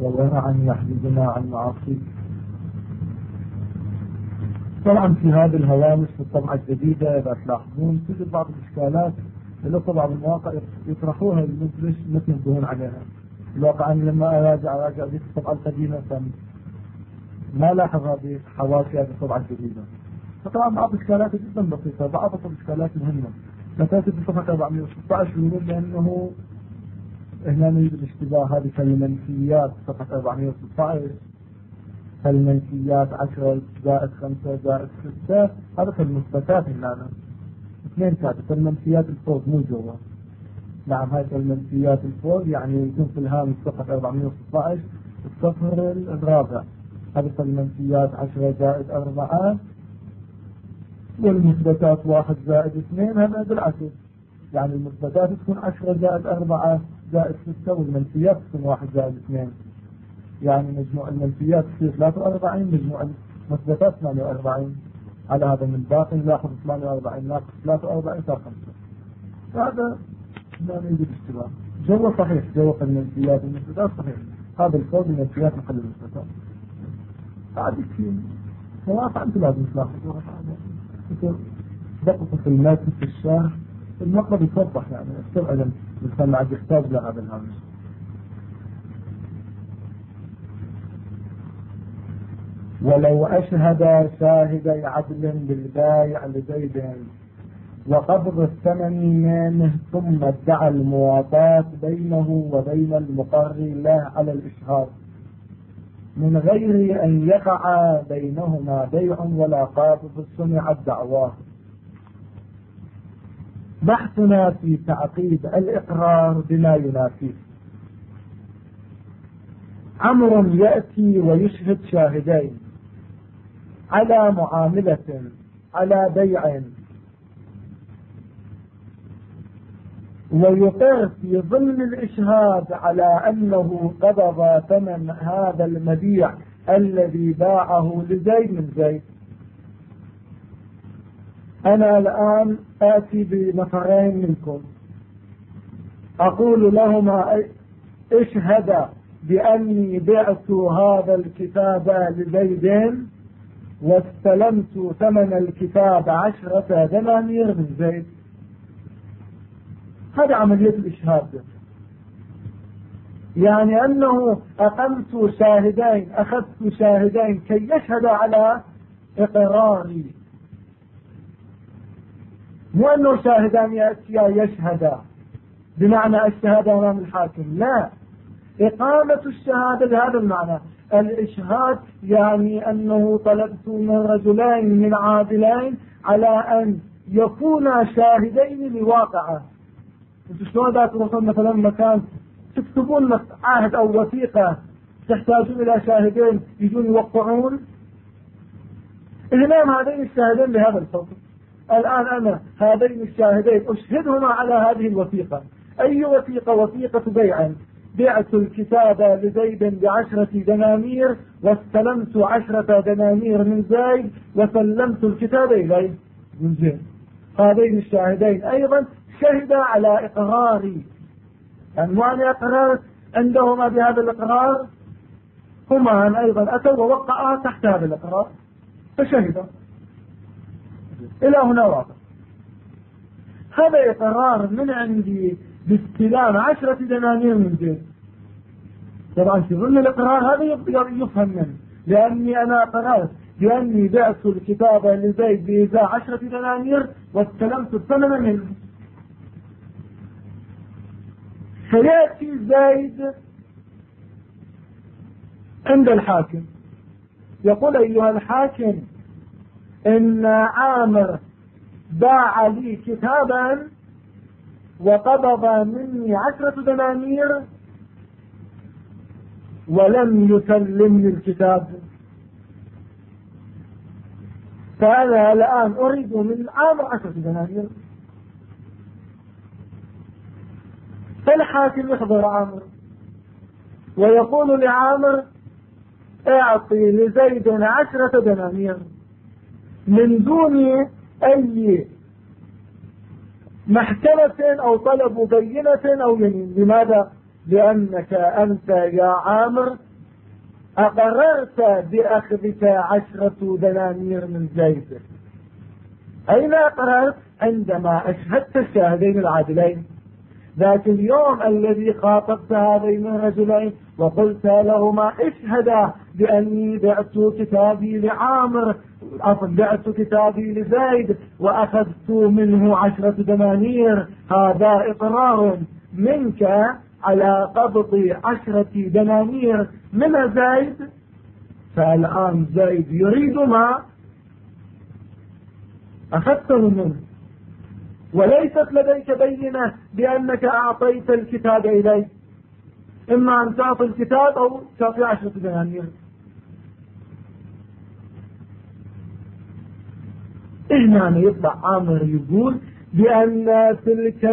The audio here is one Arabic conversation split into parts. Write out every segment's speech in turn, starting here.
وورعا يحجزنا عن معاصيك. طبعا في هذه الهوامش في الطبعة الجديدة إذا تلاحظون توجد بعض الإشكالات اللي بعض المواقع يطرحوها المدرس مثل ينتهون عليها. الواقع أن لما راجع دي الطبعة القديمة ما لاحظ هذه حواشي هذه الطبعة الجديدة. فطبعا بعض الإشكالات جدا بسيطة، بعض الإشكالات مهمة. مثلا في صفحة 416 يقول لأنه هنا نريد الاشتباه هذه كالمنسيات صفحة 416 كالمنسيات 10 زائد 5 زائد 6 هذا كالمثبتات هنا 2 كاتب المنسيات الفوق مو جوا. نعم هاي المنسيات الفوق يعني يكون في الهامش صفحة 416 الصفر الرابع هذه المنسيات 10 زائد 4 والمثبتات 1 زائد 2 هذا بالعكس يعني المثبتات تكون 10 زائد 4 زائد 6 والمنفيات تكون 1 زائد 2 يعني مجموع المنفيات تصير 43 مجموع المثبتات 48 على هذا من باقي ناخذ 48 ناقص 43 صار 5 هذا ما نريد الاشتباه. جوا صحيح جوا المنفيات والمثبتات صحيح هذا الفوق المنفيات محل المثبتات بعد كثير مواقع انت لازم تلاحظوها دققوا في الماتن في الشارع المطلب يتوضح يعني استبعدا الإنسان عاد يحتاج لهذا الهامش. ولو أشهد شاهدي عدل بالبايع لزيد وقبض الثمن منه ثم ادعى المواطاة بينه وبين المقر له على الإشهاد من غير أن يقع بينهما بيع ولا قابض سمعت دعواه. بحثنا في تعقيد الإقرار بما ينافيه. عمرو يأتي ويشهد شاهدين على معاملة على بيع ويقر في ضمن الإشهاد على أنه قبض ثمن هذا المبيع الذي باعه لزيد من زيد. أنا الآن آتي بنفرين منكم أقول لهما اشهد بأني بعت هذا الكتاب لزيد واستلمت ثمن الكتاب 10 دنانير من زيد. هذا عملية الإشهاد يعني أنه أقمت شاهدين أخذت شاهدين كي يشهد على إقراري مو أنه شاهدان يأتيا يشهدا بمعنى الشهادة أمام الحاكم لا إقامة الشهادة بهذا المعنى. الإشهاد يعني أنه طلبت من رجلين من عادلين على أن يكونا شاهدين لواقعه. انتوا شلون دا تروحون مثلا مكان تكتبون عهد أو وثيقة تحتاجون إلى شاهدين يجون يوقعون إذن هذين الشاهدين بهذا الفضل. الآن أنا هذين الشاهدين أشهدهما على هذه الوثيقة. أي وثيقة؟ وثيقة بيع بعت الكتاب لزيد ب10 دنانير واستلمت 10 دنانير من زيد وسلمت الكتاب إليه من زيد. هذين الشاهدين أيضا شهدا على إقراري يعني معنى إقرار عندهما بهذا الإقرار هما أيضا أتوا ووقعا تحت هذا الإقرار فشهدا. إلى هنا واضح. هذا إقرار من عندي باستلام 10 دنانير من زيد. طبعا في ظل الإقرار هذا يفهم منه لأني أنا قررت بأني بعت الكتاب لزيد بإيزاء 10 دنانير واستلمت الثمن منه. فيأتي زيد عند الحاكم يقول أيها الحاكم إن عامر باع لي كتابا وقبض مني 10 دنانير ولم يسلمني الكتاب فأنا الآن أريد من عامر 10 دنانير. فالحاكم يحضر عامر ويقول لعامر اعطي لزيد 10 دنانير من دون أي محكمة أو طلب بينة أو يمين. لماذا؟ لأنك أنت يا عامر أقررت بأخذك 10 دنانير من زيد. أين أقررت؟ عندما أشهدت الشاهدين العادلين ذات اليوم الذي خاطبت هذين الرجلين وقلت لهما اشهدا بأني بعت كتابي لعامر، بعت كتابي لزيد وأخذت منه 10 دنانير. هذا إقرار منك على قبض 10 دنانير من زيد. فالآن زيد يريد ما أخذته منه، وليست لديك بينة بأنك أعطيت الكتاب إليه. إما أن تعطي الكتاب أو تعطي 10 دنانير. إجمالا يطلع عامر يقول بأن تلك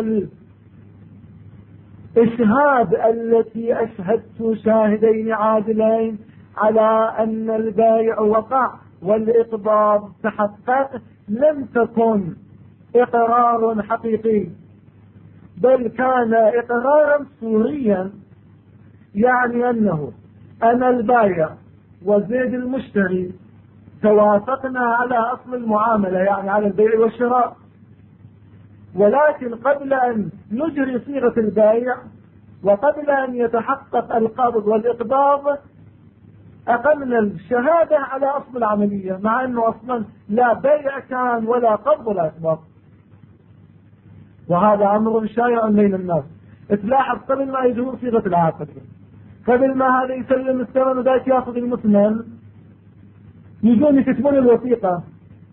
الإشهاد التي أشهدت شاهدين عادلين على أن البائع وقع والإقباض تحقق لم تكن إقرار حقيقي، بل كان إقرارا صوريا، يعني أنه أنا البائع وزيد المشتري توافقنا على أصل المعاملة، يعني على البيع والشراء، ولكن قبل أن نجري صيغة البائع وقبل أن يتحقق القبض والإقباض أقمنا الشهادة على أصل العملية، مع أنه أصلا لا بيع كان ولا قبض ولا إقباض. وهذا أمر شائع بين الناس. تلاحظ قبل ما يجون صيغة العقد، قبل ما هذا يسلم الثمن وذاك ياخذ المثمن، يجون يكتبون الوثيقة،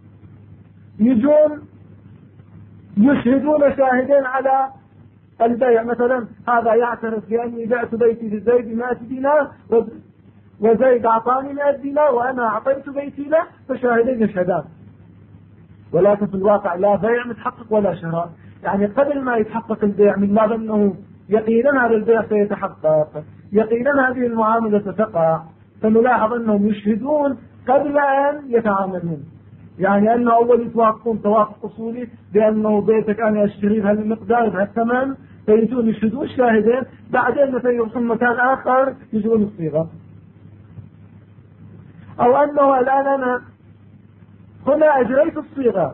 يجون يشهدون شاهدين على البيع. مثلا هذا يعترف بأني بعت بيتي لزيد 100 دينار وزيد أعطاني 100 دينار وأنا أعطيت بيتي له، فشاهدين يشهدان. ولكن في الواقع لا بيع متحقق ولا شراء. يعني قبل ما يتحقق البيع من باب أنه يقينا هذا البيع سيتحقق، يقينا هذه المعاملة ستقع، فنلاحظ أنهم يشهدون قبل أن يتعاملون. يعني أنه أول يتوافقون توافق أصولي بأنه بيتك أنا أشتري بهالمقدار بهالثمن، فيجون يشهدون شاهدين، بعدين مثلا يوصل مكان آخر يجون الصيغة. أو أنه الآن أنا هنا أجريت الصيغة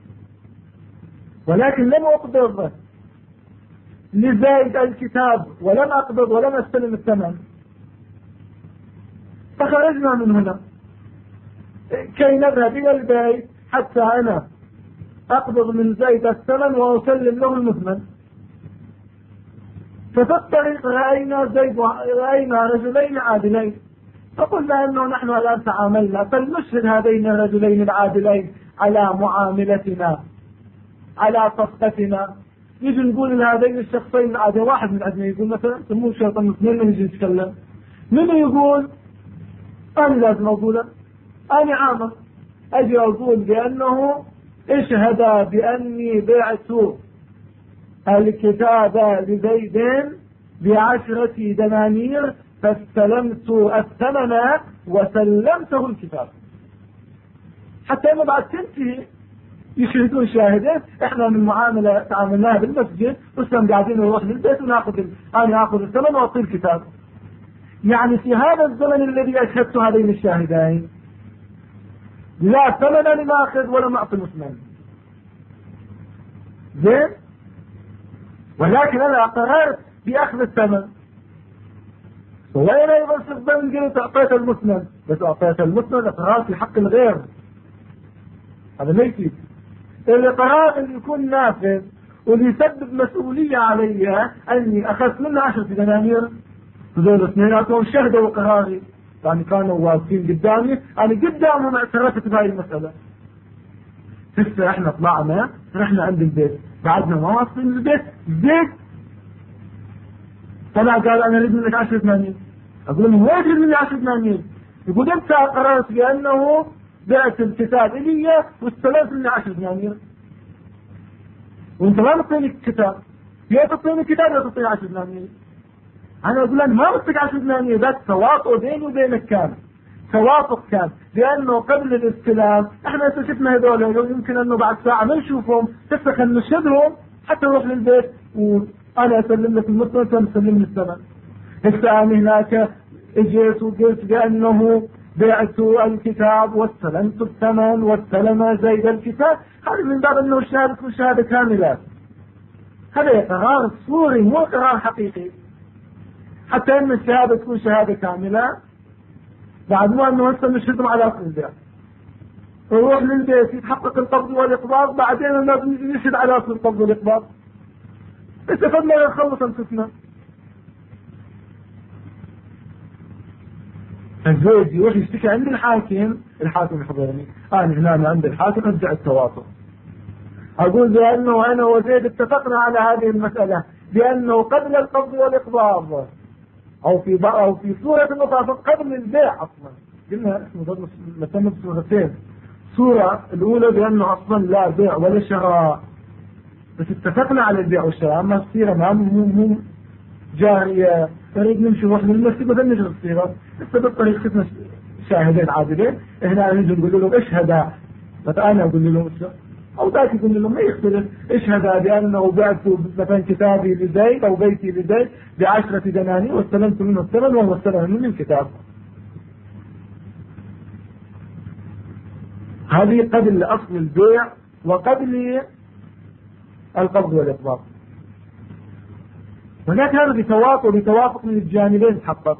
ولكن لم أقبض لزايد الكتاب ولم أقبض ولم أستلم الثمن، فخرجنا من هنا كي نذهب إلى البيت حتى أنا أقبض من زيد الثمن وأسلم له المثمن. ففي الطريق رأينا رجلين عادلين، فقلنا أنه نحن الآن تعاملنا، فلنشهد هذين الرجلين العادلين على معاملتنا على صفقتنا. يجي نقول لهذين الشخصين العادلين، واحد من عندنا يقول مثلا سموه شرطا اثنين من يجي يتكلم، من يقول أنا لازم أقول أنا عامر أجي أقول بأنه اشهد بأني بعت الكتاب لزيد ب10 دنانير فاستلمت الثمن وسلمته الكتاب، حتى ما بعد تنتهي يشهدون شاهدين احنا من معاملة تعاملناها بالمسجد وسلم قاعدين نروح للبيت أنا أخذ الثمن وأعطي الكتاب. يعني في هذا الزمن الذي أشهدت هذين الشاهدين لا ثمن لما أخذ ولا معطي المثمن، زين، ولكن أنا أقررت بأخذ الثمن. وين أيضا استخدام قلت أعطيت المثمن، بس أعطيت المثمن إقرار في حق الغير، هذا ما يفيد. الإقرار اللي يكون نافذ واللي يسبب مسؤولية علي أني أخذت منه 10 دنانير، هذول اثنيناتهم شهدوا قراري، يعني كانوا واقفين قدامي، أنا قدامهم اعترفت بهاي المسألة. هسه احنا طلعنا رحنا عند البيت، بعدنا ما واصلين البيت زيد طلع قال أنا أريد منك 10 دنانير. أقول لهم وين تريد مني 10 دنانير؟ يقول أنت قررت بأنه بعت الكتاب إلي واستلمت مني 10 دنانير، وانت ما تعطيني الكتاب، يا تعطيني الكتاب يا تعطيني 10 دنانير. أنا أقول لك ما بدك 10 دنانير، بس تواطؤ بيني وبينك كان توافق كان، لأنه قبل الاستلام احنا شفنا هذول يمكن أنه بعد ساعة ما نشوفهم، تفخ نشهدهم حتى نروح للبيت وأنا أسلم لك المثمن ثم تسلم لي الثمن. هسه أنا هناك اجيت وقلت بأنه بعت الكتاب واستلمت الثمن واستلم زيد الكتاب، هذا من باب أنه الشهادة شهادة كاملة. هذا إقرار صوري مو إقرار حقيقي. حتى أن الشهادة تكون شهادة كاملة بعد ما أنه هسه نشهدهم على أصل البيع، نروح للبيت يتحقق القبض والإقباض، بعدين الناس نشهد على أصل القبض والإقباض، استفدنا نخلص أنفسنا. الزوج يروح يشتكي عند الحاكم، الحاكم يحضرني أنا هنا عند الحاكم أرجع التواطؤ، أقول بأنه أنا وزيد اتفقنا على هذه المسألة بأنه قبل القبض والإقباض أو في صورة المفاوضات قبل البيع أصلا. قلنا مثلا صورتين، صورة الأولى بأنه أصلا لا بيع ولا شراء، بس اتفقنا على البيع والشراء، أما الصيغة ما مو جارية، نريد نمشي نروح للمسجد بدل نجري الصيغة، لسه بالطريق شفنا شاهدين عادلين، هنا نجي نقول لهم اشهد، أنا أقول لهم أو ذاك يقول لهم ما يختلف، اشهد بأنه بعت مثلا كتابي لزيد أو بيتي لزيد ب10 دنانير واستلمت منه الثمن وهو استلم مني الكتاب. هذه قبل أصل البيع وقبل القبض والإقباض. هناك هذا بتوافق من الجانبين تحقق.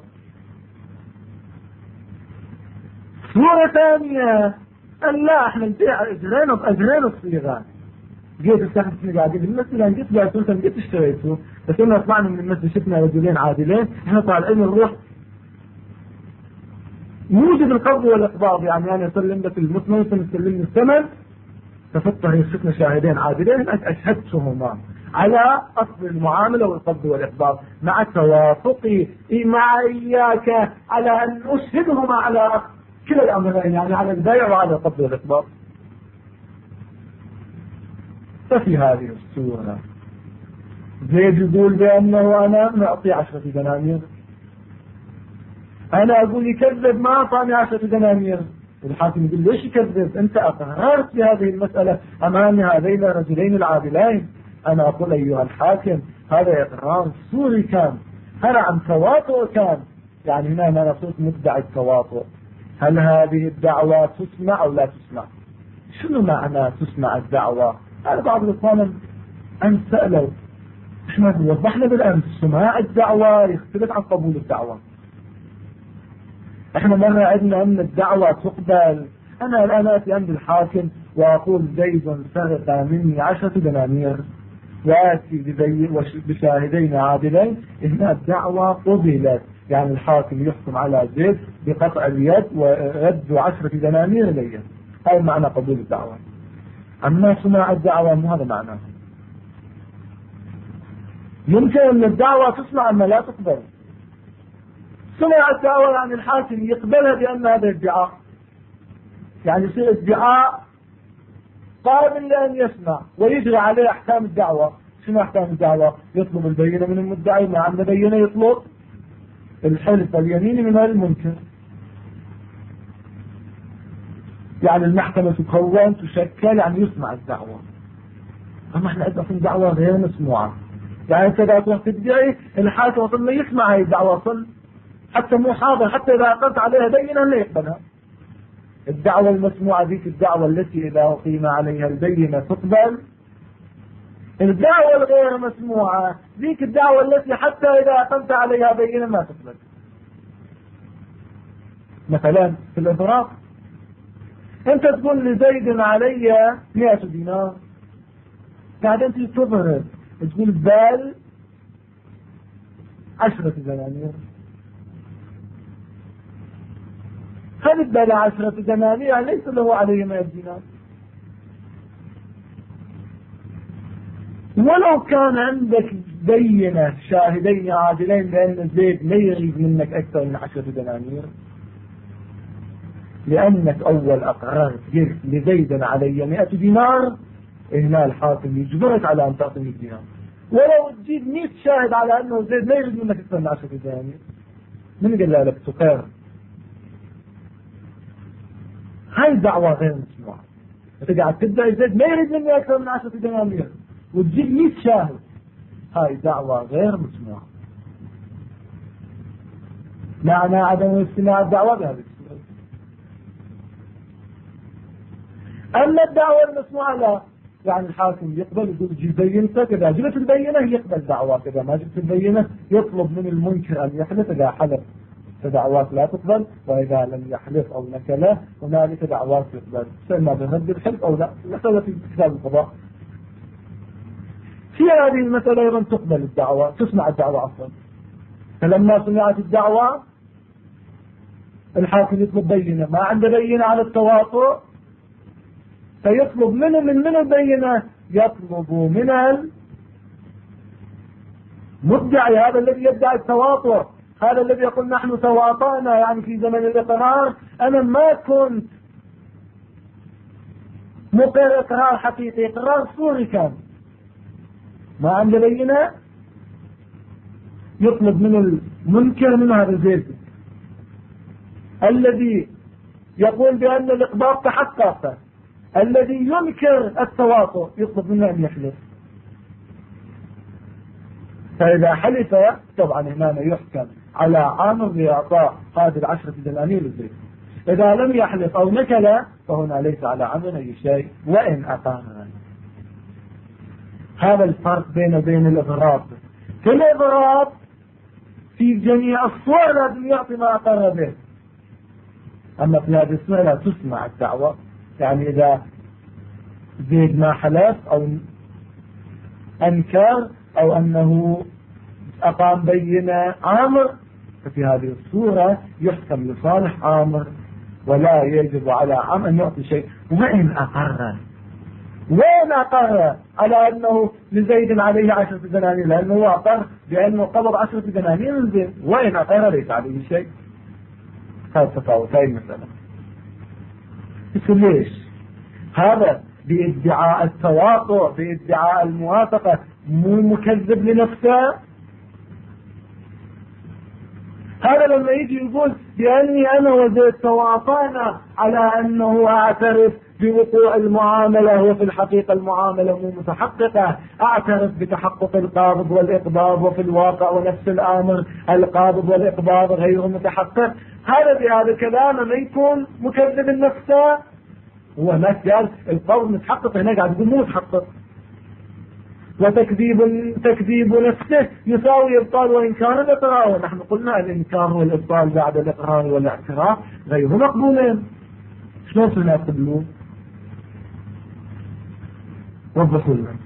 صورة ثانية أن لا احنا البيع أجرين الصيغة، جيت استخدمتني قاعدين بالمسجد، أنا جيت بعتوا أنت جيت اشتريته، بس إنه طلعنا من المسجد شفنا رجلين عادلين، احنا طالعين نروح موجب القبض والإقباض، يعني أنا أسلم لك المثمن وتسلمني الثمن، ففي الطريق شفنا شاهدين عادلين أشهدتهما على أصل المعاملة والقبض والإقباض مع توافقي مع إياك على أن أشهدهما على كلا الأمرين، يعني على البيع وعلى القبض والإقباض. ففي هذه الصورة زيد يقول بأنه أنا معطي 10 دنانير، أنا أقول يكذب ما أعطاني 10 دنانير، الحاكم يقول ليش يكذب؟ أنت أقررت بهذه المسألة أمام هذين الرجلين العادلين. أنا أقول أيها الحاكم هذا إقرار صوري كان، هذا عن تواطؤ كان، يعني هنا ما نصوص مدعي التواطؤ. هل هذه الدعوة تسمع أو لا تسمع؟ شنو معنى تسمع الدعوة؟ هذا بعض الإخوان أن سألوا، احنا وضحنا بالأمس سماع الدعوة يختلف عن قبول الدعوة. احنا مرة عندنا أن الدعوة تقبل، أنا الآن أتي عند الحاكم وأقول زيد سرق مني 10 دنانير وآتي بشاهدين عادلين، هنا الدعوة قبلت، يعني الحاكم يحكم على زيد بقطع اليد ورد 10 دنانير إليه، هذا معنى قبول الدعوة. أما سماع الدعوة مو هذا معناه. يمكن أن الدعوة تسمع أما لا تقبل. سمع الدعوة يعني الحاكم يقبلها بأن هذا ادعاء، يعني يصير ادعاء قابل لأن يسمع ويجري عليه أحكام الدعوة. شنو أحكام الدعوة؟ يطلب البينة من المدعي، ما عنده بينة يطلب الحلف اليمين من المنكر، يعني المحكمة تكون تشكل، يعني يسمع الدعوة. أما احنا عندنا دعوة غير مسموعة، يعني انت اذا تروح تدعي الحاكم اصلا ما يسمع هاي الدعوة اصلا، حتى مو حاضر، حتى اذا اقمت عليها بينة لا يقبلها. الدعوة المسموعة ذيك الدعوة التي اذا اقيم عليها البينة تقبل. الدعوة الغير مسموعة ذيك الدعوة التي حتى اذا اقمت عليها بينة ما تقبل. مثلا في الاضراب انت تقول لزيد علي 100 دينار، بعدين انت تضرب تقول بال 10 دنانير، هل بال 10 دنانير ليس له علي 100 دينار، ولو كان عندك بينة شاهدين عادلين بأن زيد لا يريد منك أكثر من 10 دنانير، لأنك أول أقررت قلت لزيد علي 100 دينار، هنا الحاكم يجبرك على أن تعطي 100 دينار، ولو تجيب 100 شاهد على أنه زيد لا يريد منك أكثر من 10 دنانير، من قال لك تقر؟ هاي دعوة غير مسموعة. أنت قاعد تدعي زيد ما يريد مني أكثر من 10 دنانير وتجيب 100 شاهد، هاي دعوة غير مسموعة. معنى عدم استماع الدعوة بهذه الصورة. أما الدعوة المسموعة لا، يعني الحاكم يقبل يقول جيب بينتك، إذا جبت البينة يقبل دعواك، إذا ما جبت البينة يطلب من المنكر أن يحلف، إذا حلف فدعوات لا تقبل، وإذا لم يحلف أو نكله هنالك دعوات تقبل، سيما برد الحلف أو لا. مسألة في كتاب القضاء. في هذه المسألة أيضا تقبل الدعوة، تسمع الدعوة عفوا. فلما سمعت الدعوة الحاكم يطلب بينة، ما عنده بينة على التواطؤ فيطلب من البينة، يطلب من المدعي، هذا الذي يدعي التواطؤ، هذا الذي يقول نحن تواطأنا، يعني في زمن الإقرار أنا ما كنت مقر إقرار حقيقي، إقرار صوري كان، ما عنده بينة، يطلب من المنكر من هذا الزيد الذي يقول بأن الإقباض تحقق، الذي ينكر التواطؤ، يطلب منه أن يحلف. فإذا حلف طبعا هنا يحكم على عامر بإعطاء هذه 10 دنانير للزيد. إذا لم يحلف أو نكل فهنا ليس على عامر أي شيء وإن أقام. هذا الفرق بين الإضراب. في الإضراب في جميع الصور لازم يعطي ما أقر به، أما في هذه الصورة لا تسمع الدعوة، يعني إذا زيد ما حلف أو أنكر أو أنه أقام بينة عامر، ففي هذه الصورة يحكم لصالح عامر ولا يجب على عامر أن يعطي شيء. وإن أقر على أنه لزيد عليه 10 دنانير، لأنه أقر بأنه قبض 10 دنانير من زيد، وإن أقر ليس عليه شيء. هذا تفاوتين مثلا. ليش؟ هذا بادعاء التواطؤ، بادعاء الموافقة، مو مكذب لنفسه. هذا لما يجي يقول بأني أنا وزيد تواطأنا على أنه أعترف بوقوع المعاملة، وفي الحقيقة المعاملة مو متحققة، أعترف بتحقق القابض والإقباض، وفي الواقع ونفس الأمر القابض والإقباض غير متحقق. هذا بهذا الكلام ما يكون مكذب نفسه. هو ما قال القابض متحقق، هنا قاعد يقول مو متحقق. وتكذيب نفسه يساوي إبطال وإنكار الإقرار، ونحن قلنا الإنكار والإبطال بعد الإقرار والاعتراف غير مقبولين. شلون سنقبلون؟ وضحوا لنا.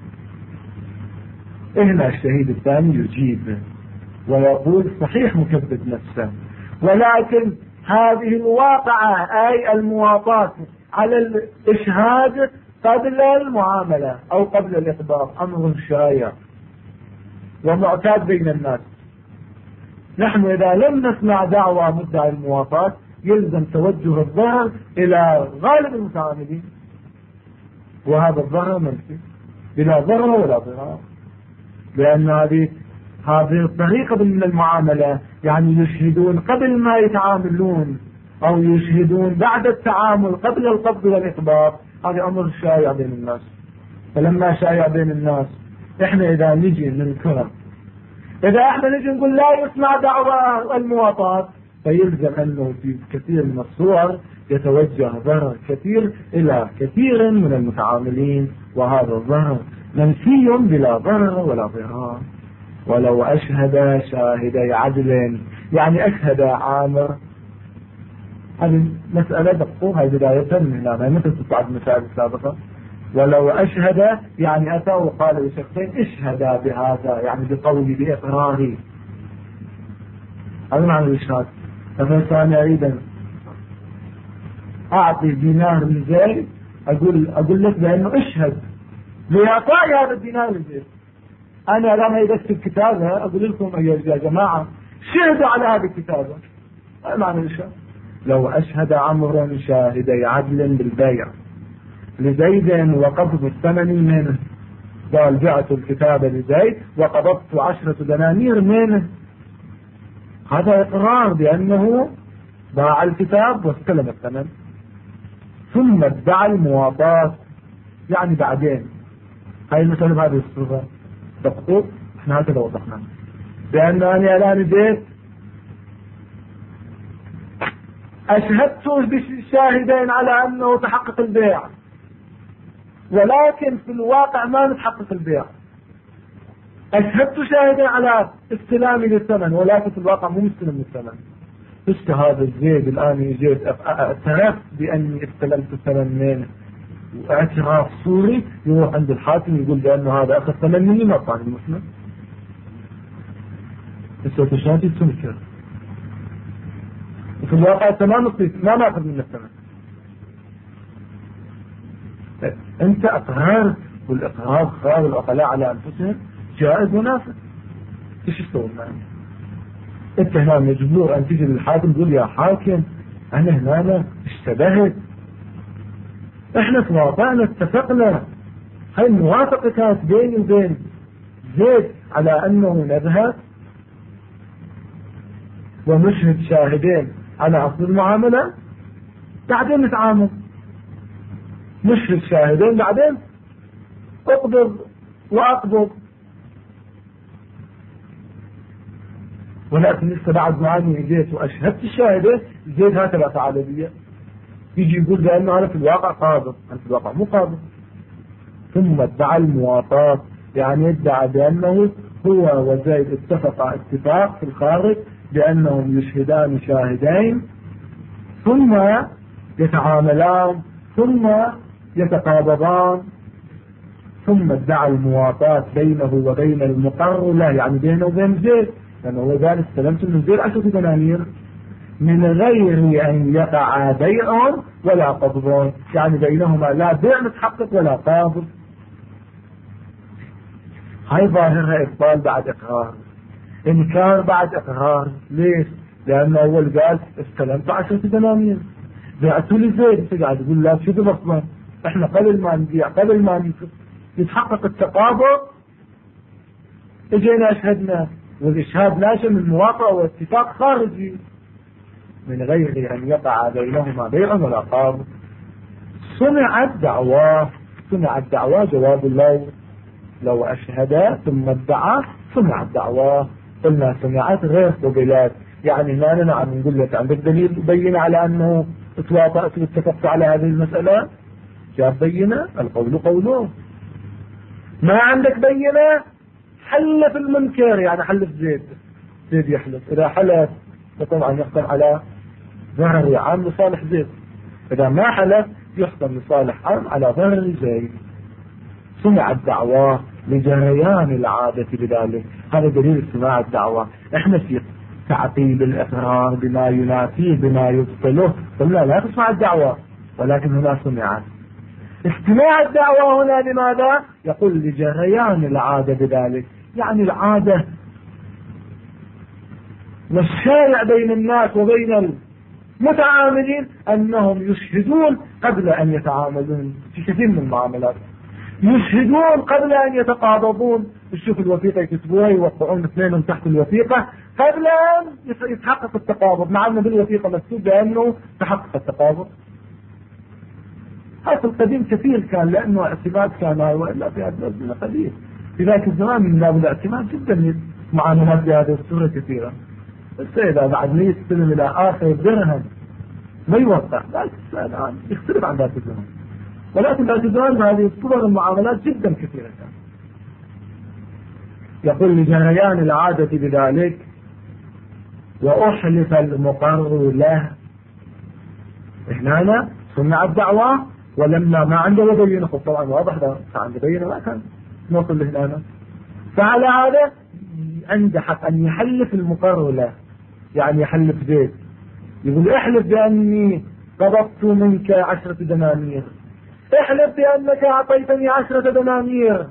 هنا الشهيد الثاني يجيب ويقول صحيح مكذب نفسه، ولكن هذه الواقعة أي المواطاة على الإشهاد قبل المعاملة أو قبل الإخبار أمر شائع ومعتاد بين الناس. نحن إذا لم نسمع دعوى مدعي المواطاة يلزم توجه الظهر إلى غالب المتعاملين، وهذا الظهر منفي بلا ضرر ولا ضرار، لأن هذه الطريقة من المعاملة، يعني يشهدون قبل ما يتعاملون أو يشهدون بعد التعامل قبل القبض والإقباض. هذا أمر شائع بين الناس. فلما شائع بين الناس إحنا إذا نجي ننكره، إذا إحنا نجي نقول لا يسمع دعوى المواطاة، فيلزم أنه في كثير من الصور يتوجه ضرر كثير إلى كثير من المتعاملين، وهذا الضرر منفي بلا ضرر ولا ضرار. ولو أشهد شاهدي عدل، يعني أشهد عامر، هذه مسألة دقوها بداية من هنا مثل تصعد المسائل السابقة. ولو أشهد يعني أتى وقال لشخصين اشهدا بهذا، يعني بقولي بإقراري، هذا معنى الإشهاد. فإنسان أريد أعطي دينار لزيد، أقول لك بأنه اشهد لإعطائي هذا الدينار لزيد. أنا لما يكتب كتابة أقول لكم يا جماعة شهدوا على هذه الكتابة، هذا معنى الإشهاد. لو أشهد عمرو شاهدي عدل بالبيع لزيد وقبض الثمن منه، قال بعت الكتاب لزيد وقبضت 10 دنانير منه، هذا إقرار بأنه باع الكتاب واستلم الثمن. ثم ادعى المواطاة، يعني بعدين هاي المسألة بهذه الصورة دقيق، احنا هكذا وضحنا بأن أنا الآن جيت أشهدت بالشاهدين على أنه تحقق البيع، ولكن في الواقع ما نتحقق البيع. أشهدت شاهدين على استلامي للثمن، ولكن في الواقع مو مستلم للثمن. هذا الزيد الآن يجيد اعترف بأني استلمت الثمن منه، واعتراف صوري، يروح عند الحاكم يقول بأنه هذا أخذ ثمن مني ما أعطاني المسلم. السوتشاتي تنكر، وفي الواقع تمام ما ناخذ من الثمن. انت اقررت، والاقرار خيار العقلاء على انفسهم جائز ونافذ. ايش تسوي معي؟ انت هنا مجبور ان تجي للحاكم تقول يا حاكم انا هنا اشتبهت، احنا توافقنا اتفقنا، هاي الموافقة كانت بيني وبين زيد على انه نذهب ونشهد شاهدين على اصل المعاملة، بعدين نتعامل. نشهد شاهدين بعدين اقبض واقبض. ولكن لسه بعد ما اني جيت واشهدت الشاهدين، زيد هكذا تعالى بي، يجي يقول بانه انا في الواقع قابض، انا في الواقع مو قابض. ثم ادعى المواطاة، يعني ادعى بانه هو وزيد اتفقا اتفاق في الخارج بانهم يشهدان شاهدين ثم يتعاملان ثم يتقابضان، ثم ادعى المواطاة بينه وبين المقر له، يعني بينه وبين زيد، لأنه هو قال استلمت من زيد 10 دنانير من غير أن يقع بيع ولا قبض، يعني بينهما لا بيع متحقق ولا قابض. هاي ظاهرها إبطال بعد إقرار، إنكار بعد إقرار. ليش؟ لأنه أول قال استلمت 10 دنانير، بعته لزيد، انت قاعد تقول لا شو اصلا، احنا قبل ما نبيع قبل ما يتحقق التقابض اجينا اشهدنا، والاشهاد ناشئ من موافقه واتفاق خارجي من غير ان يقع بينهما بيع ولا قابض. سمعت دعواه جواب الله لو اشهد ثم ادعى سمعت دعواه، قلنا سمعت غير قبلات، يعني ما نعم نقول لك عندك دليل يبين على انه اتواطأت واتفقت على هذه المسألة، جاب بينة، القول قوله. ما عندك بينة حلف المنكر، يعني حلف زيد يحلف، إذا حلف طبعا يحكم على ظهر عام لصالح زيد، إذا ما حلف يحكم لصالح عام على ظهر زيد. سمع الدعوة لجريان العادة بذلك، هذا دليل سماع الدعوة. احنا في تعقيب الإقرار بما ينافيه بما يبطله قلنا لا تسمع الدعوة، ولكن هنا سمعت. استماع الدعوة هنا لماذا؟ يقول لجريان العادة بذلك، يعني العادة والشائع بين الناس وبين المتعاملين أنهم يشهدون قبل أن يتعاملون في كثير من المعاملات، يشهدون قبل أن يتقابضون. الشوف الوثيقة يكتبوها يوقعون اثنين تحت الوثيقة قبل أن يتحقق التقابض، مع أنه بالوثيقة مكتوب بأنه تحقق التقابض. هذا القديم كثير كان، لأنه اعتماد كان، وإلا في هذا الزمن قديم، في ذاك الزمان من باب الاعتماد جدا معاملات بهذه الصورة كثيرة. بس إذا بعد ما يستلم إلى آخر درهم ما يوقع، لا الآن يختلف عن ذاك الزمان، ولكن ذاك الزمان هذه صور المعاملات جدا كثيرة كان. يقول لجريان العادة بذلك وأحلف المقر له. هنا سمع الدعوة ولما ما عنده وبينه، طبعا واضح ده عنده بينه ما كان نوصل لهنا، فعلى هذا عنده حق أن يحلف المقر له، يعني يحلف زيد، يقول احلف بأني قبضت منك 10 دنانير، احلف بأنك أعطيتني 10 دنانير،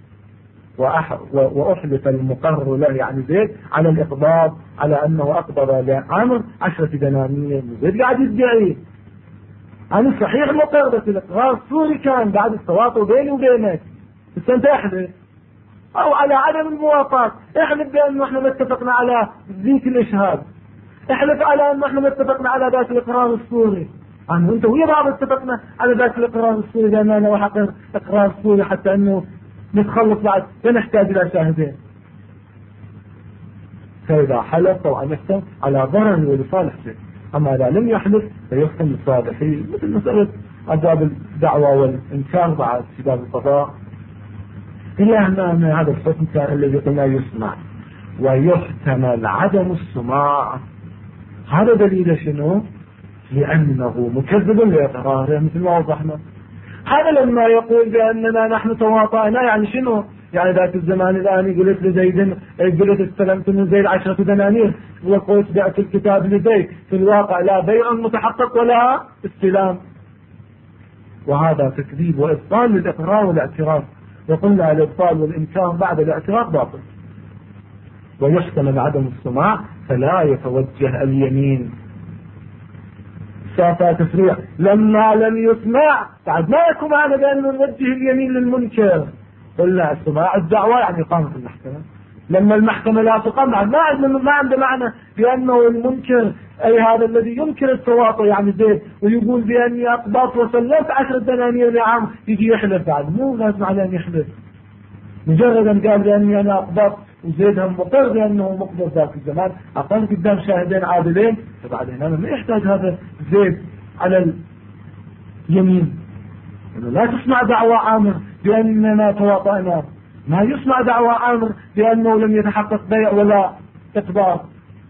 وأحلف المقر له يعني زيد على الإقباض، على أنه أقبض لعمر 10 دنانير. زيد قاعد يدعي عن صحيح المقر، بس الإقرار صوري كان بعد التواطؤ بيني وبينك، بس أنت احلف، أو على عدم الموافقة احلف بأنه احنا ما اتفقنا على ذيك الإشهاد، احلف على أنه احنا ما اتفقنا على ذاك الإقرار الصوري، عنه انت ويا بعض اتفقنا على ذاك الإقرار الصوري لأننا وحق إقرار صوري حتى أنه نتخلص بعد فنحتاج إلى شاهدين. فإذا حلف طبعا يحكم على ضرر ولصالح شيء، أما إذا لم يحدث فيحكم لصالحه، مثل مسألة أسباب الدعوة والإنكار بعد في باب القضاء. إلا أن هذا الحكم كان الذي قلنا يسمع ويحتمل عدم السماع. هذا دليل شنو؟ لأنه مكذب لإقراره مثل ما وضحنا. هذا لما يقول بأننا نحن تواطأنا يعني شنو؟ يعني ذات الزمان الآن قلت لزيد، قلت استلمت من زيد 10 دنانير وقلت بعت الكتاب لزيد، في الواقع لا بيع متحقق ولا استلام، وهذا تكذيب وإبطال للإقرار والاعتراف. وقلنا الإبطال والإنكار بعد الاعتراف باطل. ويحتمل عدم السماع فلا يتوجه اليمين. سافة تفريع لما لم يسمع بعد ما يكون هذا بأن نوجه اليمين للمنكر. قلنا السماع الدعوة يعني إقامة المحكمة. لما المحكمة لا تقام ما عنده معنى بأنه المنكر أي هذا الذي ينكر التواطؤ يعني زيد ويقول بأني أقبضت وسلمت 10 دنانير لعام يجي يحلف بعد. مو لازم على أن يحلف، مجرد أن قال بأني أنا أقبضت وزيد هم مقر بأنه مقبض ذاك الزمان أقام قدام شاهدين عادلين، فبعدين أنا ما يحتاج هذا زيد على اليمين. لا تسمع دعوى عامر بأننا تواطأنا، ما يسمع دعوى عامر بأنه لم يتحقق بيع ولا إقباض.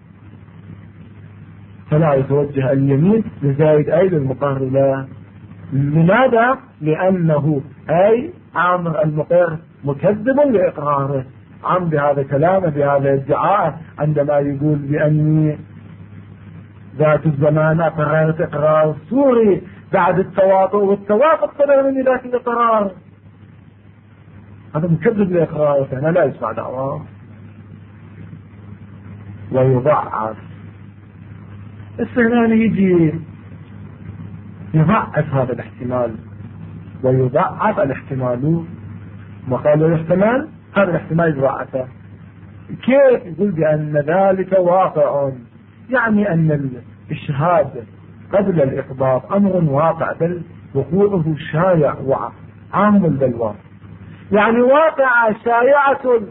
فلا يتوجه اليمين لزايد أي للمقر له. لماذا؟ لأنه أي عامر المقر مكذب لإقراره، عم بهذا كلامه بهذا ادعاء عندما يقول بأني ذات الزمان أقررت إقرار سوري بعد التواطؤ والتوافق قرر مني ذات الإقرار. هذا مكذب لإقراره، فأنا لا يسمع دعواه. ويضعف السهلان يجي يضعف هذا الاحتمال، ويضعف الاحتمال وقالوا يحتمل هذا الاحتمال يضعفه. كيف؟ يقول بأن ذلك واقع، يعني أن الإشهاد قبل الإقباض أمر واقع بل وقوعه شائع وعام البلوى، يعني واقع شائعة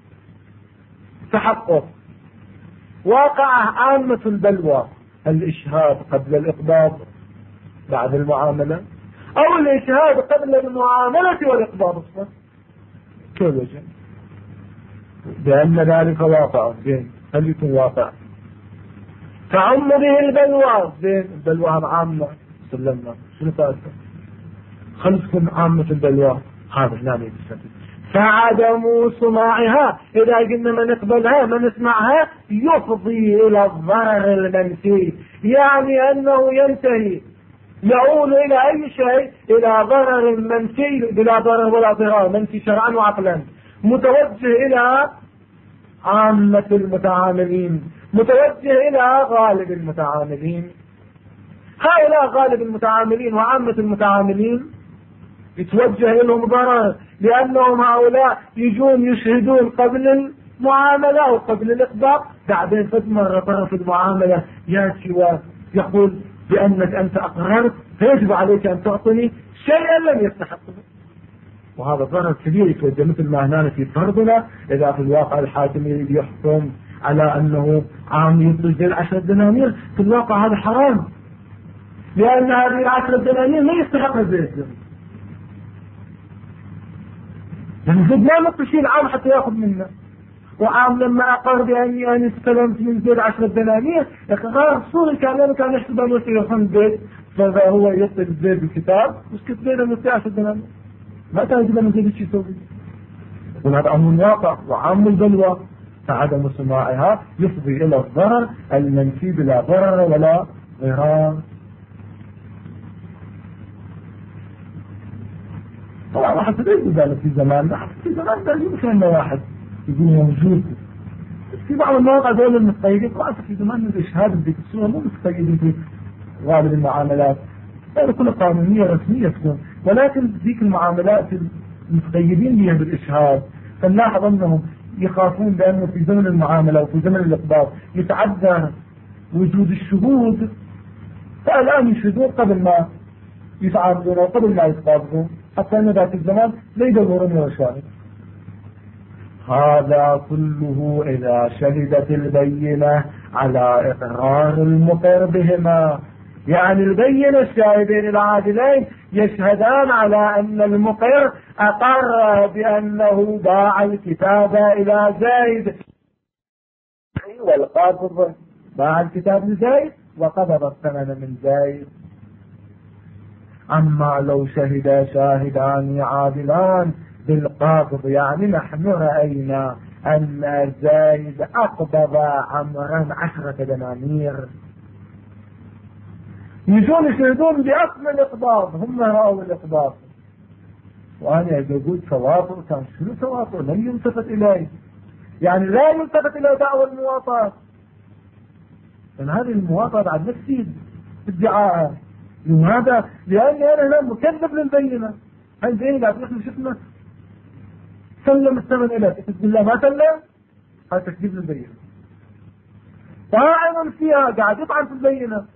تحقق، واقع عامة البلوى. الإشهاد قبل الإقباض بعد المعاملة، أو الإشهاد قبل المعاملة والإقباض أصلا. كيف وجه؟ بأن ذلك واقع زين، هل يكون واقع تعم به البلوى زين؟ البلوى عامة سلمنا، شنو فائدة؟ خلصكم عامة البلوى هذا لا يستفيد. فعدم سماعها إذا قلنا ما نقبلها ما نسمعها يفضي إلى الضرر المنفي، يعني أنه ينتهي يعود إلى أي شيء؟ إلى ضرر منفي بلا ضرر ولا ضرار، منفي شرعا وعقلا، متوجه إلى عامة المتعاملين، متوجه إلى غالب المتعاملين. هؤلاء غالب المتعاملين وعامة المتعاملين يتوجه لهم ضرر، لأنهم هؤلاء يجون يشهدون قبل المعاملة وقبل الإقباض، بعدين تدمر طرف المعاملة ياتي ويقول بأنك أنت أقررت فيجب عليك أن تعطني شيئا لم يستحقه. وهذا ضرر كبير يتوجه، مثل ما هنا في فرضنا إذا في الواقع الحاكم يحكم على أنه عام يطلق زي 10 دنانير، في الواقع هذا حرام، لأن هذه 10 دنانير ما يستحقها زي الزمن. يعني زيد ما نطي شيء العام حتى ياخذ منا، وعام لما أقر بأني أنا استلمت من زيد 10 دنانير إقرار صوري كان يحسب أن يصير 5 زيد، فهو يطلق زيد الكتاب وسكت زيد أن يصير 10 دنانير، ما كان يجب أن يزيد شيء يسوي. وهذا أمر واقع وعام البلوى، فعدم سماعها يفضي إلى الضرر المنفي بلا ضرر ولا ضرار. طبعا راح تدري ذلك في زمان، في زمان ده يمكن واحد يقول موجود في بعض المواقع دول المتقيدين. طبعا في زمان الإشهاد بديك الصورة مو متقيدين في غالب المعاملات، هذا كل قانونية رسمية تكون، ولكن ذيك المعاملات المتقيدين بها بالإشهاد فنلاحظ أنهم يخافون بأنه في زمن المعاملة وفي زمن الإقباض يتعذر وجود الشهود، فالآن يشهدون قبل ما يتعاملون وقبل ما يتقاضون، حتى أن ذات الزمان لا يدورون ولا شاهد. هذا كله إذا شهدت البينة على إقرار المقر بهما. يعني البينة الشاهدين العادلين يشهدان على أن المقر أقر بأنه باع الكتاب إلى زيد، والقابض باع الكتاب لزيد وقبض الثمن من زيد. أما لو شهد شاهدان عادلان بالقابض، يعني نحن رأينا أن زيد أقبض عمرا 10 دنانير، يجون يشهدون بأصل الإقباض، هم رأوا الإقباض، وأنا أقول تواطؤ، كان شنو تواطؤ؟ لم يلتفت إليه، يعني لا يلتفت إلى دعوى المواطنة، لأن هذه المواطنة عن نفسي ادعاءها. لماذا؟ لأني أنا هنا مكذب للبينة. هل زين قاعد نحن شفنا سلم الثمن إليك، تقول الله ما سلم، هذا تكذيب للبينة. طاعن فيها، قاعد يطعن في البينة.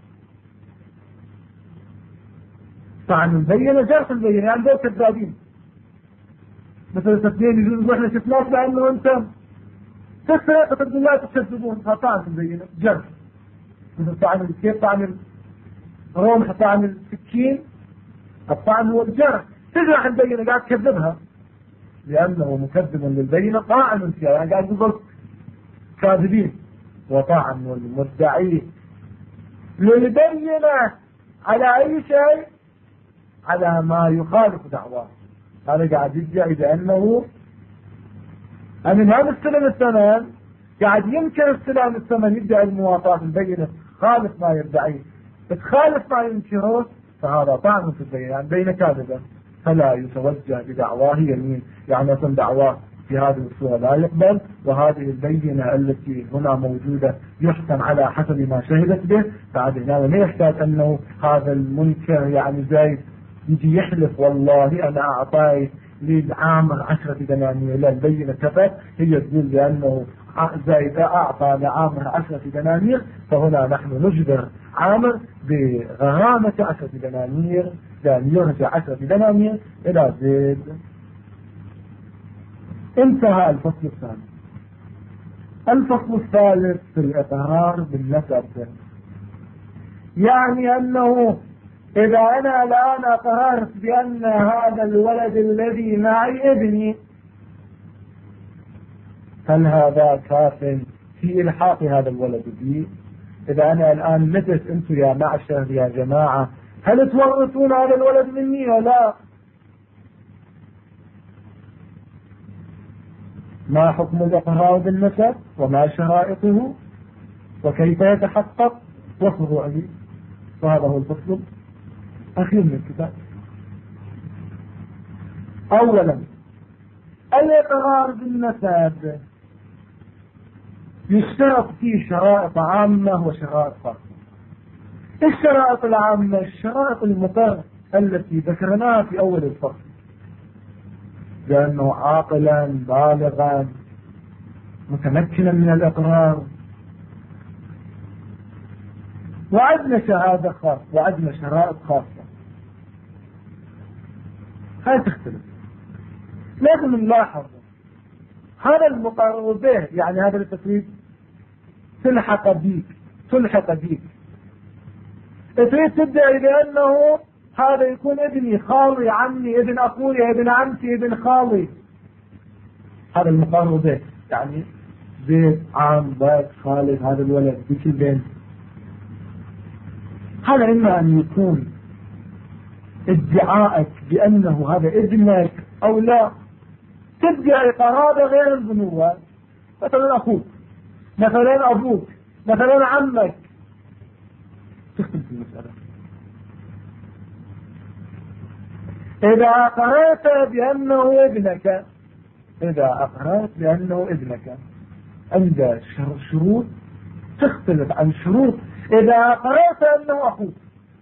طعن البينة جرح البينة، يعني دول كذابين. مثل الاثنين يقولوا احنا شفناك لأنه أنت تسرق فتقول لا تكذبون، طعن في البينة جرح. مثل طعن الكيف، طعن الرمح، طعن السكين، الطعن هو الجرح، تجرح البينة، قاعد تكذبها لأنه مكذب للبينة، طاعن فيها، يعني قاعد يقول كاذبين. وطعن المدعي للبينة على أي شيء، على ما يخالف دعواه. هذا قاعد يدعي بأنه أنا ما مستلم الثمن، قاعد ينكر استلام الثمن، يدعي المواطنة البينة خالف ما يدعيه، تخالف ما ينكره، فهذا طعن في البينة، يعني بينة كاذبة، فلا يتوجه بدعواه يمين، يعني أصلا دعواه في هذه الصورة لا يقبل. وهذه البينة التي هنا موجودة يحكم على حسب ما شهدت به، بعد هنا لا يحتاج أنه هذا المنكر يعني زيد يجي يحلف والله أنا أعطاي لعامر 10 دنانير، لا، البينة كفت، هي تقول لأنه زيد أعطى لعامر 10 دنانير، فهنا نحن نجبر عامر بغرامة 10 دنانير، لأن يرجع 10 دنانير إلى زيد. انتهى الفصل الثاني. الفصل الثالث في الإقرار بالنسب، يعني أنه إذا أنا الآن أقررت بأن هذا الولد الذي معي ابني، هل هذا كاف في إلحاق هذا الولد بي؟ إذا أنا الآن متت أنتم يا معشر يا جماعة، هل تورثون هذا الولد مني ولا لا؟ ما حكم الإقرار بالنسب وما شرائطه وكيف يتحقق وفروعه؟ وهذا هو الفصل الأخير من الكتاب. أولا الإقرار بالنسب يشترط فيه شرائط عامة وشرائط خاصة. الشرائط العامة الشرائط المقر التي ذكرناها في أول الفصل، لأنه عاقلا بالغا متمكنا من الإقرار، وعدنا شهادة خاصة وعدنا شرائط خاصة، هاي تختلف. لازم نلاحظ هذا المقرر به، يعني هذا التفريد تلحق بيك تريد تدعي بأنه هذا يكون ابني، خالي، عمي، ابن أخوي، ابن عمتي، ابن خالي، هذا المقرر به، يعني زيد، عام، باب، خالد، هذا الولد بكل بين. هذا إما أن يكون ادعائك بأنه هذا ابنك أو لا، تدعي قرابة غير البنوة، مثلا أخوك، مثلا أبوك، مثلا عمك، تختلف المسألة. إذا أقررت بأنه ابنك عند شروط تختلف عن شروط إذا أقررت أنه أخوك.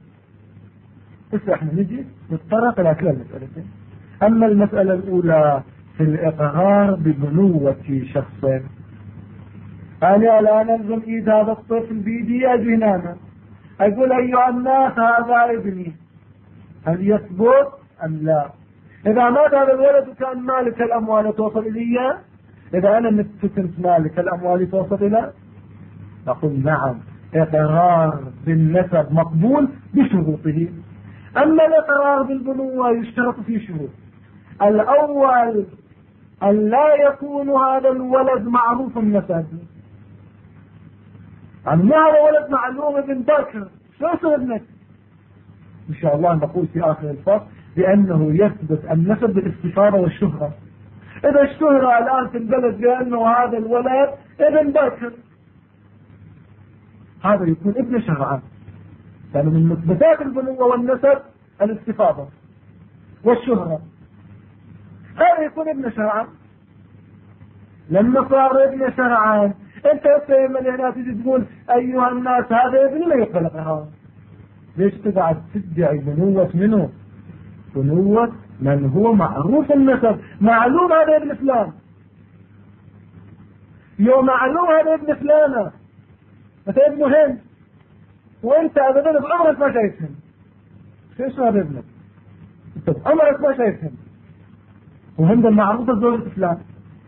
احنا نجي نتطرق إلى كلا المسألتين. أما المسألة الأولى في الإقرار ببنوة شخص، أنا الآن ألزم إيد هذا الطفل بيدي أجنانا، أقول أيها الناس هذا ابني، هل يثبت أم لا؟ إذا مات هذا الولد كان مالك الأموال توصل إلي، إذا أنا كنت مالك الأموال توصل إلى، نقول نعم، إقرار بالنسب مقبول بشروطه. أما الإقرار بالبنوة يشترط فيه شروط. الأول أن لا يكون هذا الولد معروف النسب، يعني ما هذا ولد معلوم ابن بكر، شو اسم ابنك؟ إن شاء الله نقول في آخر الفصل بأنه يثبت النسب بالاستفاضة والشهرة. إذا اشتهر الآن في البلد بأنه هذا الولد ابن بكر، هذا يكون ابن شرعا، لأنه من مثبتات البنوة والنسب الاستفاضة والشهرة، هذا يكون ابن شرعا. لما صار ابن شرعا انت لما هنا تيجي تقول ايها الناس هذا ابني، لا يقبل هذا. ليش تقعد تدعي بنوة منه؟ بنوة من هو معروف النسب، معلوم هذا ابن فلان، يوم معلوم هذا ابن فلانة، انت ابنه هند وانت ابدا بعمرك ما شايفهم، ايش هذا ابنك؟ انت بعمرك ما شايفهم، وهند المعروفة زوجة فلان،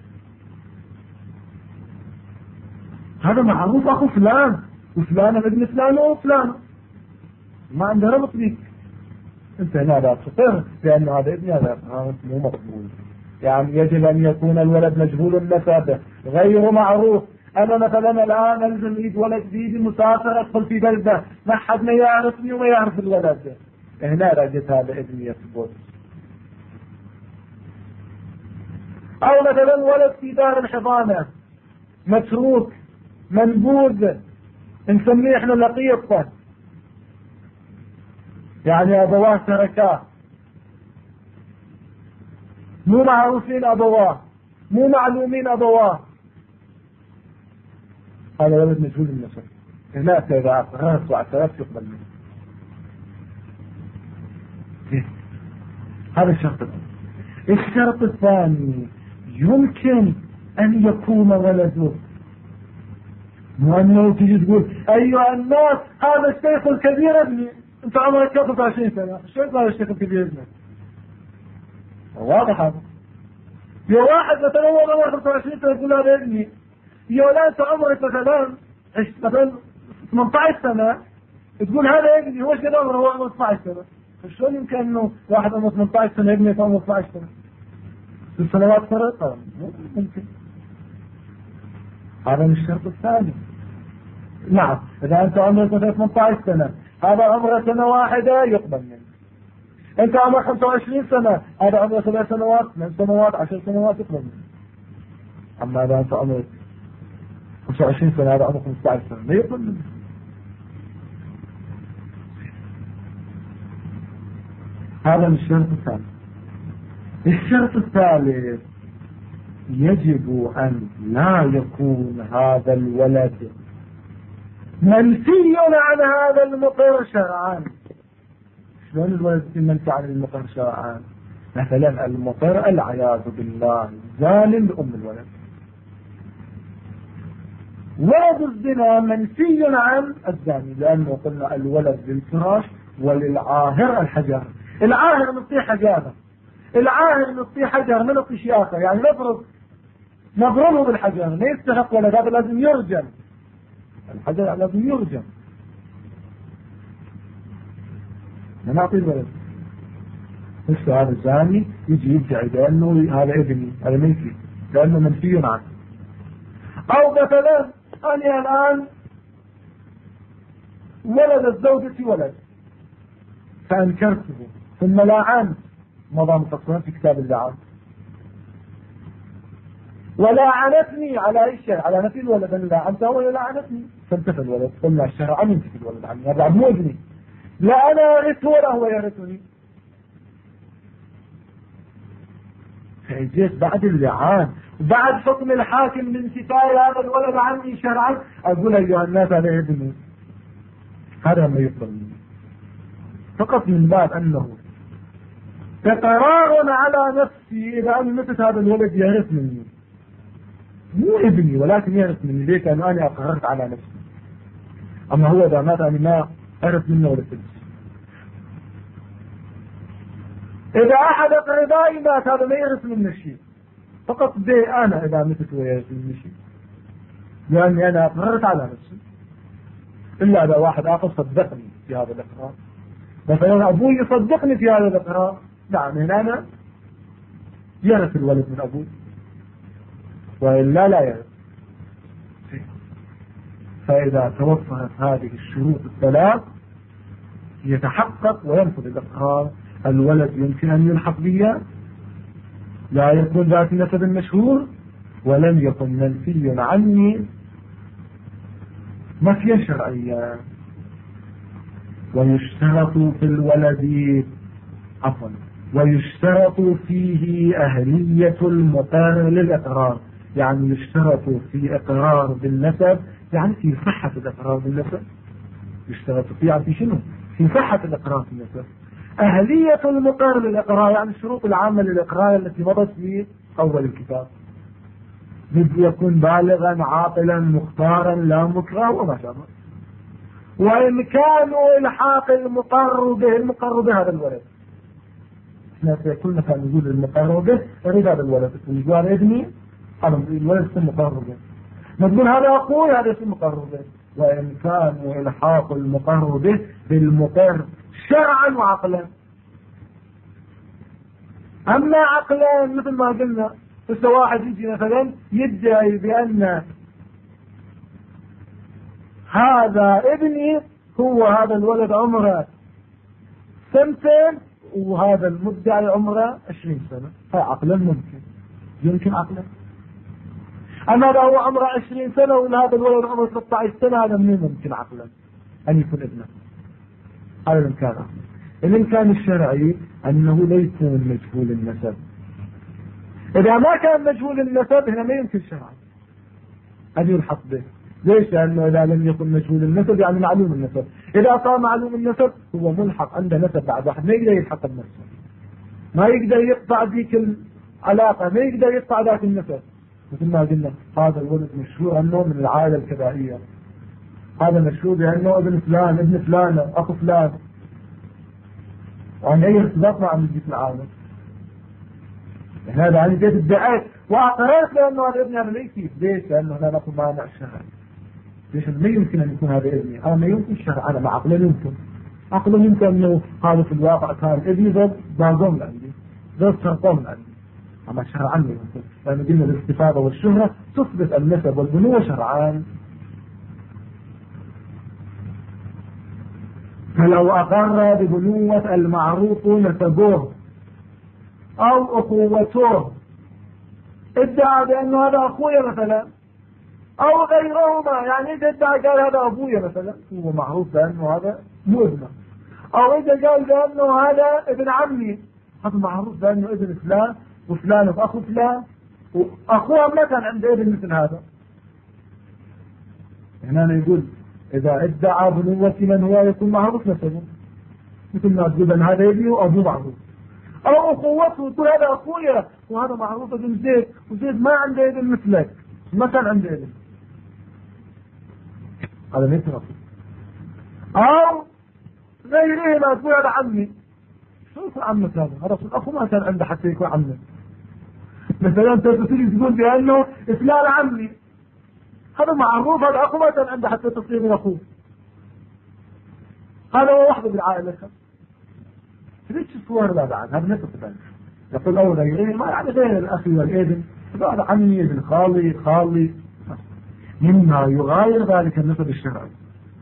هذا معروف اخو فلان وفلان ابن فلان وفلان، ما عنده ربط بيك. انت هنا لا تقر لان هذا ابن، هذا مو مقبول. يعني يجب ان يكون الولد مجهول النسب غير معروف. انا مثلا الان الزم ايد ولد جديد مسافر ادخل في بلده ما حد ما يعرفني وما يعرف الولد، هنا رجت هذا ابن يثبت. او مثلا ولد في دار الحضانه متروك منبوذ، نسميه احنا لقيطه، يعني ابواه تركاه، مو معروفين ابواه، مو معلومين ابواه، هذا ولد مجهول النسب. هناك اذا اقررت واعترفت يقبل منه. هذا الشرط الأول. الشرط الثاني يمكن ان يكون ولده، مو انه تجي تقول ايها الناس هذا الشيخ الكبير ابني، انت عمرك 23 سنه، شو يقول هذا الشيخ الكبير ابنك؟ واضح هذا. يا واحد مثلا هو عمره 25 سنه تقول هذا ابني، يا لا انت عمرك مثلا 18 سنه تقول هذا ابني، هو ايش قد عمره؟ هو عمره 12 سنه، شلون يمكن انه واحد عمره 18 سنه ابني عمره 12 سنه؟ 6 سنوات فرق ممكن. هذا من الشرط الثاني. نعم، اذا انت عمرك 18 سنه هذا عمره سنه واحده يقبل منه. انت عمرك 25 سنه هذا عمره 7 سنوات 8 سنوات 10 سنوات يقبل منه. اما اذا انت عمرك 25 سنه هذا عمره 15 سنه لا يقبل منه. هذا من الشرط الثاني. الشرط الثالث يجب ان لا يكون هذا الولد منفي عن هذا المقر شرعا. شلون الولد منفي عن المقر شرعا؟ مثلا المقر العياذ بالله ظالم لأم الولد، ولد الزنا منفي عن الزاني، لأنه قلنا الولد للفراش وللعاهر الحجر. العاهر نطيه حجارة، العاهر نطيه حجر من نطي شيء آخر، يعني نضربه بالحجر لا يستحق ولد، هذا لازم يرجم، الحجر لازم يرجم، ما نعطي الولد. مش هذا الزاني يجي يدعي بأنه هذا ابني، هذا منفي لأنه منفي عنه. أو مثلا أنا الآن ولد الزوجة ولد فأنكرته ثم لاعنت، مضى مفصلا في كتاب اللعان، ولاعنتني على أي شيء؟ على نفي الولد، أنا لاعنته ولا لاعنتني، فانتفى الولد، قلنا الشرع عن ينتفي الولد عني، هذا مو ابني، لا أنا أرثه ولا هو يرثني. فجيت بعد اللعان بعد حكم الحاكم من انتفاء هذا الولد عني شرعا أقول أيها الناس هذا ابني، هذا ما يقبل مني، فقط من باب أنه إقرار على نفسي إذا أنا مثل هذا الولد يرث مني، مو ابني ولكن يرث مني، ليش؟ لأنه أنا أقررت على نفسي. أما هو إذا مات أنا ما أرث منه ولا تلك. إذا أحد أقربائي مات هذا ما يرث منه شيء، فقط بي أنا إذا متت ويرث مني شيء، لأني أنا أقررت على نفسي. إلا إذا واحد آخر صدقني في هذا الإقرار. مثلا أبوي يصدقني في هذا الإقرار، نعم هنا أنا يرث الولد من أبوي، وإلا لا يرث. فإذا توفرت هذه الشروط الثلاث يتحقق وينفذ الإقرار. الولد يمكن أن يلحق بي، لا يكون ذات نسب مشهور، ولم يكن منفي عني نفيا شرعيا. ويشترط في الولد ويشترط فيه أهلية المقر للإقرار. يعني يشترط في إقرار بالنسب، يعني في صحة الإقرار بالنسب. يشترط في شنو؟ في صحة الإقرار بالنسب. أهلية المقر للإقرار يعني الشروط العامة للإقرار التي مضت في أول الكتاب. يكون بالغا عاقلا مختارا لا مكره وما شابه. وإمكان إلحاق المقر به هذا الولد. احنا كلنا كان نقول المقر به يريد هذا الولد، نقول هذا ابني، هذا الولد اسمه مقر به. نقول هذا أخوي، هذا اسمه مقر به. وإمكان إلحاق المقر به بالمقر شرعا وعقلا. أما عقلا مثل ما قلنا، بس واحد يجي مثلا يدعي بأن هذا ابني، هو هذا الولد عمره 2 سنة وهذا المدعي عمره 20 سنة، هذا عقلا يمكن عقلا. أما هذا هو عمره 20 سنة وهذا الولد عمره 13 سنة، هذا من ممكن عقلا أن يكون ابنه. هذا الإمكان. الإمكان الشرعي أنه ليس مجهول النسب. إذا ما كان مجهول النسب هنا ما يمكن شرعا أن يلحق به. ليش؟ لأنه إذا لم يكن مجهول النسب يعني معلوم النسب. إذا صار معلوم النسب هو ملحق عنده نسب بعد واحد، ما يقدر يلحق النسب، ما يقدر يقطع ذيك العلاقة، ما يقدر يقطع ذاك النسب. مثل ما قلنا هذا الولد مشهور أنه من العائلة الكبائية، هذا مشهور بأنه ابن فلان، ابن فلان، أخو فلان، وعن أي ارتباط مع من العالم. هذا عن جهة الدعاء وأقررت لأنه هذا ابني. هذا ليس ليش؟ لأنه لا نقول مانع الشرع. ليش؟ ما يمكن أن يكون هذا ابني، أنا ما يمكن الشرع، أنا مع عقله يمكن. عقله يمكن أنه هذا في الواقع كان ابني ضد باقوم عندي، ضد شرطون عندي، أما شرعا يمكن. لأن قلنا الاستفادة والشهرة تثبت النسب والبنوة شرعان. فلو أقر ببنوة المعروف نسبوه أو أخوته، ادعى بأنه هذا أخويا مثلا أو غيرهما، يعني إذا ادعى قال هذا أبويا مثلا، هو معروف بأنه هذا مو ابنه. أو إذا قال بأنه هذا ابن عمي، هذا معروف بأنه ابن فلان وفلان وأخو فلان، وأخوه ما كان عنده ابن مثل هذا. هنا أنا يقول إذا ادعى بنوة من هو يكون معروف نسبه، مثل ما تقول أن هذا ابني وأبوه معروف. أو أخوته تقول هذا أخويا وهذا معروف ابن زيد، وزيد ما عنده ابن مثلك، ما كان عنده ابن، هذا ليس نصيب. أو غيره ما تقول هذا عمي، شو يكون عمك هذا أخو ما كان عنده حتى يكون عمك. مثلا أنت تيجي تقول بأنه فلان عمي، هذا معروف، هذا أخو ما كان عنده حتى تصير من أخوه، هذا هو وحده بالعائلة. ليش الصور لا بعد هذا نفس الثاني يقول أول غيره ما يعني غير الأخي والابن، هذا عمي ابن خالي مما يغاير ذلك النسب الشرعي.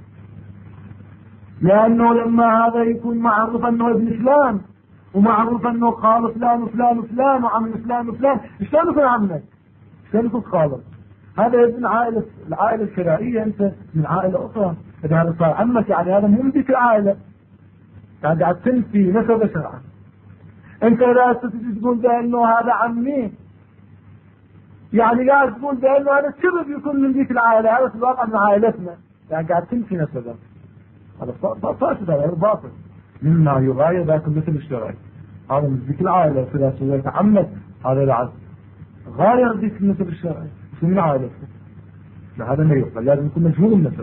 لأنه لما هذا يكون معروف أنه ابن فلان ومعروف أنه خال فلان وفلان وفلان وعم فلان وفلان، شلون يكون عمك؟ شلون يكون خالك؟ هذا ابن العائلة الكرائية، أنت من عائلة أخرى. إذا هذا صار عمك يعني هذا مو من ذيك العائلة، يعني قاعد تنفي نسب شرعا. أنت لا تستطيع تقول بأنه هذا عمي، يعني قاعد تقول بأنه هذا السبب يكون من ذيك العائلة، هذا في الواقع من عائلتنا، يعني قاعد تنفي نسبه. هذا فاسد، هذا باطل مما يغاير ذاك النسب الشرعي. هذا من ذيك العائلة، فإذا سويت عمك هذا العز غاير ذيك النسب الشرعي من عائلتك، هذا ما يقبل، لازم يكون مجهول النسب.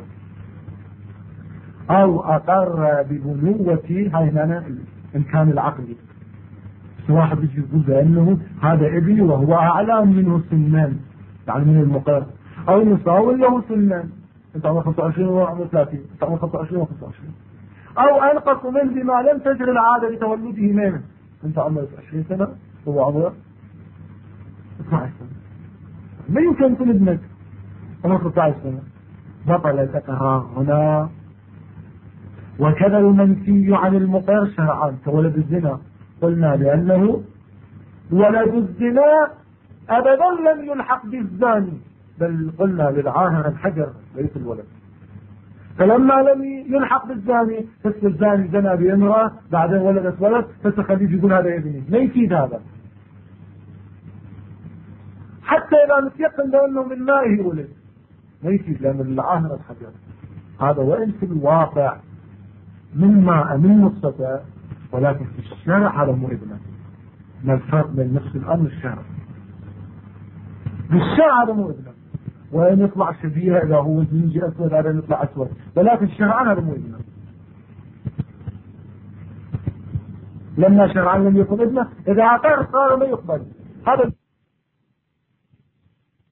أو أقر ببنوتي، هاي هنا الإمكان العقلي. واحد يجي يقول بأنه هذا ابني وهو أعلى منه سنان، يعني من المقر، أو مساوي له سنان، انت عمرك 25 وهو عمره 30، انت عمرك 25 و25، او انقص منه بما لم تجري العاده لتولده منه، انت عمرك 20 سنه وهو عمره 12 سنه، ما يمكن يكون ابنك عمره 13 سنه. بطل الاقرار هنا. وكذا المنفي عن المقر شرعا كولد الزنا، قلنا لانه ولد الزنا ابدا لم يلحق بالزاني، بل قلنا للعاهر الحجر ليس الولد، فلما لم يلحق بالزاني فالزاني زنى بامرأة بعدين ولدت ولد فالخليج يقول هذا ابني، ما يفيد هذا حتى اذا نتيقن لانه من مائه ولد، ما يفيد لان العاهر الحجر هذا، وان في الواقع من ماء من نصفة، ولكن في الشرع هذا مو ابنه. ما الفرق بين نفس الامر الشرع؟ بالشرع هذا مو ابنه، وين يطلع شبيه اذا هو زنجي اسود هذا يطلع اسود، ولكن شرعا هذا مو ابنه. لما شرعا لم يكن ابنه، اذا اعترف صار ما يقبل هذا.